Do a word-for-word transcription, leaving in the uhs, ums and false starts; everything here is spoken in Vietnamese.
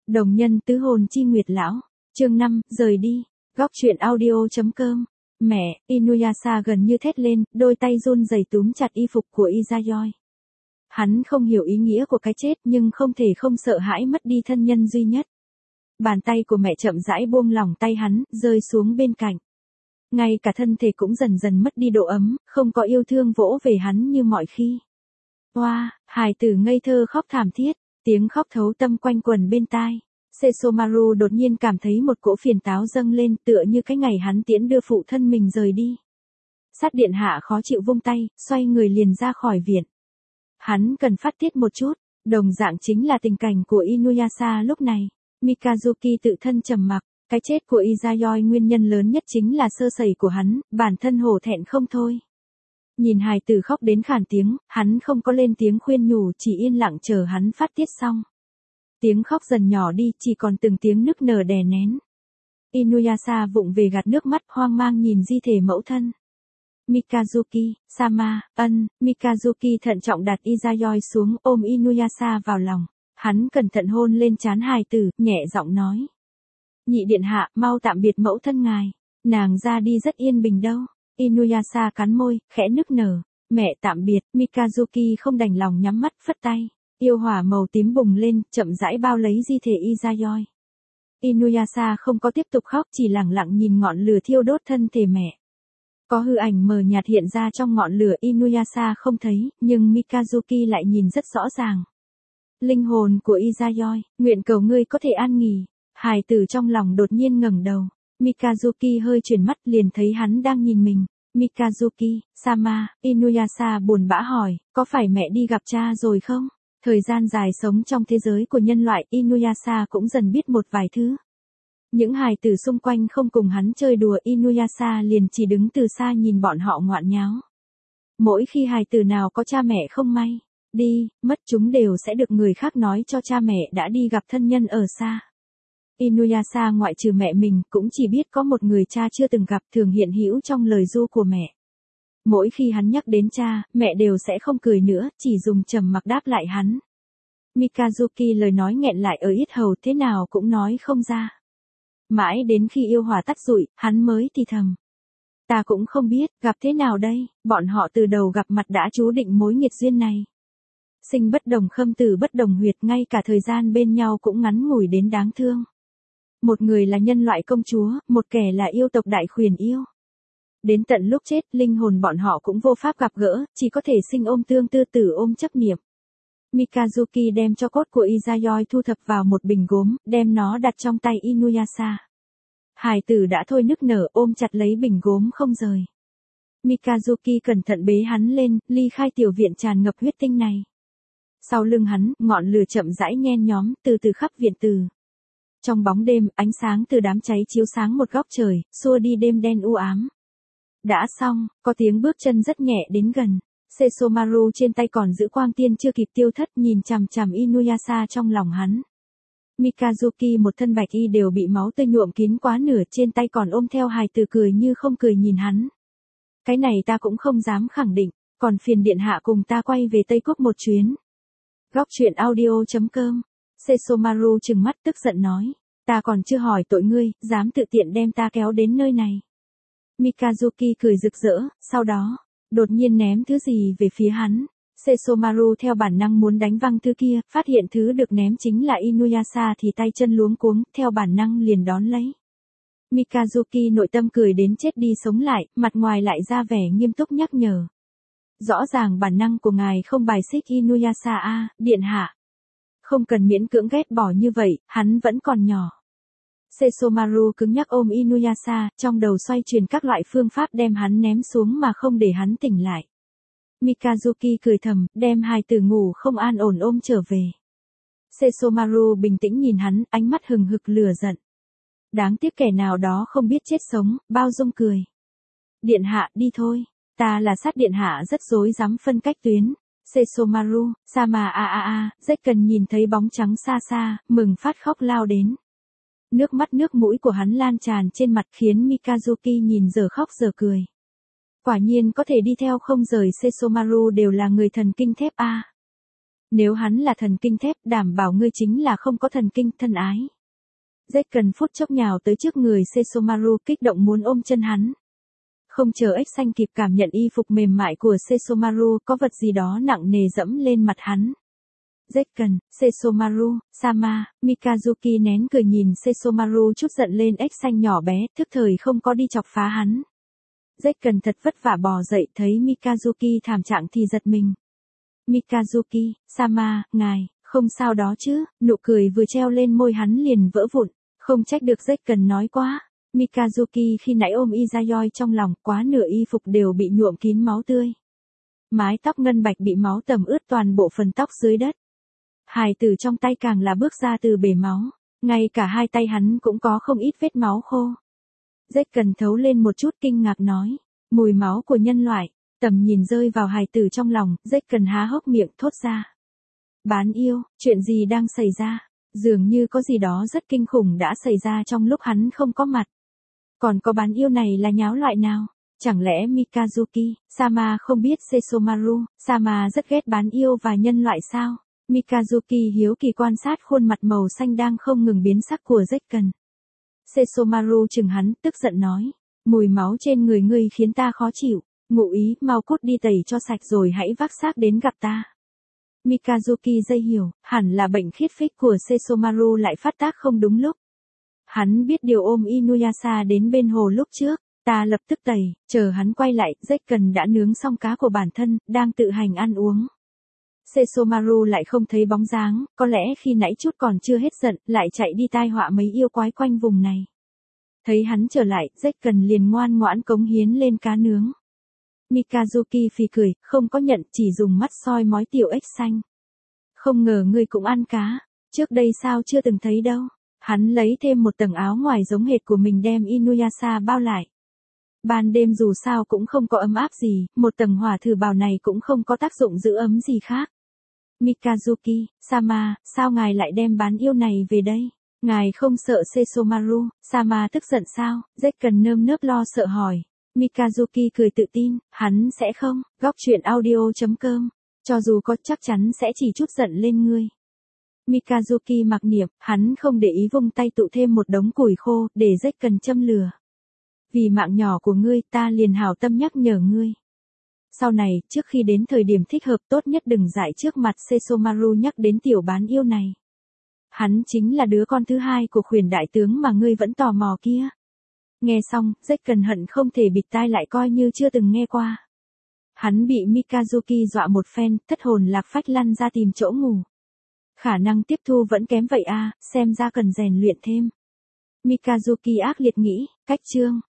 Đồng nhân tứ hồn chi nguyệt lão. Chương năm, rời đi. Góc truyện audio.com. Mẹ, Inuyasha gần như thét lên, đôi tay run rẩy túm chặt y phục của Izayoi. Hắn không hiểu ý nghĩa của cái chết nhưng không thể không sợ hãi mất đi thân nhân duy nhất. Bàn tay của mẹ chậm rãi buông lỏng tay hắn, rơi xuống bên cạnh. Ngay cả thân thể cũng dần dần mất đi độ ấm, không có yêu thương vỗ về hắn như mọi khi. Oa, hài tử ngây thơ khóc thảm thiết, tiếng khóc thấu tâm quanh quần bên tai. Sesomaru đột nhiên cảm thấy một cỗ phiền táo dâng lên, tựa như cái ngày hắn tiễn đưa phụ thân mình rời đi. Sát điện hạ khó chịu vung tay, xoay người liền ra khỏi viện. Hắn cần phát tiết một chút, đồng dạng chính là tình cảnh của Inuyasha lúc này. Mikazuki tự thân trầm mặc, cái chết của Izayoi nguyên nhân lớn nhất chính là sơ sẩy của hắn, bản thân hổ thẹn không thôi. Nhìn hài tử khóc đến khản tiếng, hắn không có lên tiếng khuyên nhủ, chỉ yên lặng chờ hắn phát tiết xong. Tiếng khóc dần nhỏ đi, chỉ còn từng tiếng nức nở đè nén. Inuyasha vụng về gạt nước mắt, hoang mang nhìn di thể mẫu thân. Mikazuki, Sama, ân, Mikazuki thận trọng đặt Izayoi xuống, ôm Inuyasha vào lòng. Hắn cẩn thận hôn lên trán hài tử, nhẹ giọng nói. Nhị điện hạ, mau tạm biệt mẫu thân ngài. Nàng ra đi rất yên bình đâu. Inuyasha cắn môi, khẽ nức nở. Mẹ tạm biệt, Mikazuki không đành lòng nhắm mắt, phất tay. Yêu hỏa màu tím bùng lên, chậm rãi bao lấy di thể Izayoi. Inuyasha không có tiếp tục khóc, chỉ lặng lặng nhìn ngọn lửa thiêu đốt thân thể mẹ. Có hư ảnh mờ nhạt hiện ra trong ngọn lửa, Inuyasha không thấy, nhưng Mikazuki lại nhìn rất rõ ràng. Linh hồn của Izayoi, nguyện cầu ngươi có thể an nghỉ. Hài tử trong lòng đột nhiên ngẩng đầu. Mikazuki hơi chuyển mắt, liền thấy hắn đang nhìn mình. Mikazuki, Sama, Inuyasha buồn bã hỏi, có phải mẹ đi gặp cha rồi không? Thời gian dài sống trong thế giới của nhân loại, Inuyasha cũng dần biết một vài thứ. Những hài tử xung quanh không cùng hắn chơi đùa, Inuyasha liền chỉ đứng từ xa nhìn bọn họ ngoạn nháo. Mỗi khi hài tử nào có cha mẹ không may đi, mất chúng đều sẽ được người khác nói cho cha mẹ đã đi gặp thân nhân ở xa. Inuyasha ngoại trừ mẹ mình cũng chỉ biết có một người cha chưa từng gặp thường hiện hữu trong lời ru của mẹ. Mỗi khi hắn nhắc đến cha, mẹ đều sẽ không cười nữa, chỉ dùng trầm mặc đáp lại hắn. Mikazuki lời nói nghẹn lại ở yết hầu, thế nào cũng nói không ra. Mãi đến khi yêu hỏa tắt rụi, hắn mới thì thầm. Ta cũng không biết, gặp thế nào đây, bọn họ từ đầu gặp mặt đã chú định mối nghiệt duyên này. Sinh bất đồng khâm tử bất đồng huyệt, ngay cả thời gian bên nhau cũng ngắn ngủi đến đáng thương. Một người là nhân loại công chúa, một kẻ là yêu tộc đại khuyển yêu. Đến tận lúc chết, linh hồn bọn họ cũng vô pháp gặp gỡ, chỉ có thể sinh ôm tương tư tử ôm chấp niệm. Mikazuki đem cho cốt của Izayoi thu thập vào một bình gốm, đem nó đặt trong tay Inuyasha. Hài tử đã thôi nức nở, ôm chặt lấy bình gốm không rời. Mikazuki cẩn thận bế hắn lên, ly khai tiểu viện tràn ngập huyết tinh này. Sau lưng hắn, ngọn lửa chậm rãi nhen nhóm, từ từ khắp viện từ. Trong bóng đêm, ánh sáng từ đám cháy chiếu sáng một góc trời, xua đi đêm đen u ám. Đã xong, có tiếng bước chân rất nhẹ đến gần. Sesomaru trên tay còn giữ quang tiên chưa kịp tiêu thất, nhìn chằm chằm Inuyasha trong lòng hắn. Mikazuki một thân bạch y đều bị máu tươi nhuộm kín quá nửa, trên tay còn ôm theo hài tử cười như không cười nhìn hắn. Cái này ta cũng không dám khẳng định, còn phiền điện hạ cùng ta quay về Tây Quốc một chuyến. Góc truyện audio.com. Sesomaru trừng mắt tức giận nói. Ta còn chưa hỏi tội ngươi, dám tự tiện đem ta kéo đến nơi này. Mikazuki cười rực rỡ, sau đó, đột nhiên ném thứ gì về phía hắn. Sesomaru theo bản năng muốn đánh văng thứ kia, phát hiện thứ được ném chính là Inuyasha thì tay chân luống cuống, theo bản năng liền đón lấy. Mikazuki nội tâm cười đến chết đi sống lại, mặt ngoài lại ra vẻ nghiêm túc nhắc nhở. Rõ ràng bản năng của ngài không bài xích Inuyasha a, điện hạ. Không cần miễn cưỡng ghét bỏ như vậy, hắn vẫn còn nhỏ. Sesomaru cứng nhắc ôm Inuyasha, trong đầu xoay chuyển các loại phương pháp đem hắn ném xuống mà không để hắn tỉnh lại. Mikazuki cười thầm, đem hài tử ngủ không an ổn ôm trở về. Sesomaru bình tĩnh nhìn hắn, ánh mắt hừng hực lửa giận. Đáng tiếc kẻ nào đó không biết chết sống, bao dung cười. Điện hạ, đi thôi. Ta là sát điện hạ rất rối rắm phân cách tuyến. Sesomaru, Sama a a a, rất cần nhìn thấy bóng trắng xa xa, mừng phát khóc lao đến. Nước mắt nước mũi của hắn lan tràn trên mặt khiến Mikazuki nhìn giờ khóc giờ cười. Quả nhiên có thể đi theo không rời Sesomaru đều là người thần kinh thép a. Nếu hắn là thần kinh thép, đảm bảo ngươi chính là không có thần kinh, thân ái. Zekken phút chốc nhào tới trước người Sesomaru, kích động muốn ôm chân hắn. Không chờ ếch xanh kịp cảm nhận y phục mềm mại của Sesomaru, có vật gì đó nặng nề dẫm lên mặt hắn. Zekken, Sesomaru, Sama, Mikazuki nén cười nhìn Sesomaru chút giận lên ếch xanh nhỏ bé, thức thời không có đi chọc phá hắn. Zekken thật vất vả bò dậy, thấy Mikazuki thảm trạng thì giật mình. Mikazuki, Sama, ngài, không sao đó chứ, nụ cười vừa treo lên môi hắn liền vỡ vụn, không trách được Zekken nói quá. Mikazuki khi nãy ôm Izayoi trong lòng, quá nửa y phục đều bị nhuộm kín máu tươi. Mái tóc ngân bạch bị máu tẩm ướt toàn bộ phần tóc dưới đất. Hài tử trong tay càng là bước ra từ bể máu, ngay cả hai tay hắn cũng có không ít vết máu khô. Zekken thấu lên một chút kinh ngạc nói, mùi máu của nhân loại. Tầm nhìn rơi vào hài tử trong lòng, Zekken há hốc miệng thốt ra. Bán yêu, chuyện gì đang xảy ra? Dường như có gì đó rất kinh khủng đã xảy ra trong lúc hắn không có mặt. Còn có bán yêu này là nháo loại nào? Chẳng lẽ Mikazuki, Sama không biết Sesomaru, Sama rất ghét bán yêu và nhân loại sao? Mikazuki hiếu kỳ quan sát khuôn mặt màu xanh đang không ngừng biến sắc của Zekken. Sesomaru chừng hắn, tức giận nói. Mùi máu trên người ngươi khiến ta khó chịu. Ngụ ý, mau cút đi tẩy cho sạch rồi hãy vác xác đến gặp ta. Mikazuki dây hiểu, hẳn là bệnh khiết phích của Sesomaru lại phát tác không đúng lúc. Hắn biết điều ôm Inuyasha đến bên hồ lúc trước, ta lập tức tẩy, chờ hắn quay lại, Zekken đã nướng xong cá của bản thân, đang tự hành ăn uống. Sesomaru lại không thấy bóng dáng, có lẽ khi nãy chút còn chưa hết giận, lại chạy đi tai họa mấy yêu quái quanh vùng này. Thấy hắn trở lại, Zekken liền ngoan ngoãn cống hiến lên cá nướng. Mikazuki phì cười, không có nhận, chỉ dùng mắt soi mói tiểu ếch xanh. Không ngờ ngươi cũng ăn cá, trước đây sao chưa từng thấy đâu. Hắn lấy thêm một tầng áo ngoài giống hệt của mình đem Inuyasha bao lại. Ban đêm dù sao cũng không có ấm áp gì, một tầng hỏa thử bào này cũng không có tác dụng giữ ấm gì khác. Mikazuki, Sama, sao ngài lại đem bán yêu này về đây? Ngài không sợ Sesomaru, Sama tức giận sao? Zekken nơm nớp lo sợ hỏi. Mikazuki cười tự tin, hắn sẽ không, góc truyện audio chấm com, cho dù có chắc chắn sẽ chỉ chút giận lên ngươi. Mikazuki mặc niệm, hắn không để ý vung tay tụ thêm một đống củi khô, để Zekken châm lửa. Vì mạng nhỏ của ngươi, ta liền hảo tâm nhắc nhở ngươi. Sau này, trước khi đến thời điểm thích hợp tốt nhất đừng dại trước mặt Sesomaru nhắc đến tiểu bán yêu này. Hắn chính là đứa con thứ hai của khuyển đại tướng mà ngươi vẫn tò mò kia. Nghe xong, Zekken hận không thể bịt tai lại coi như chưa từng nghe qua. Hắn bị Mikazuki dọa một phen, thất hồn lạc phách lăn ra tìm chỗ ngủ. Khả năng tiếp thu vẫn kém vậy à, xem ra cần rèn luyện thêm. Mikazuki ác liệt nghĩ, cách chương.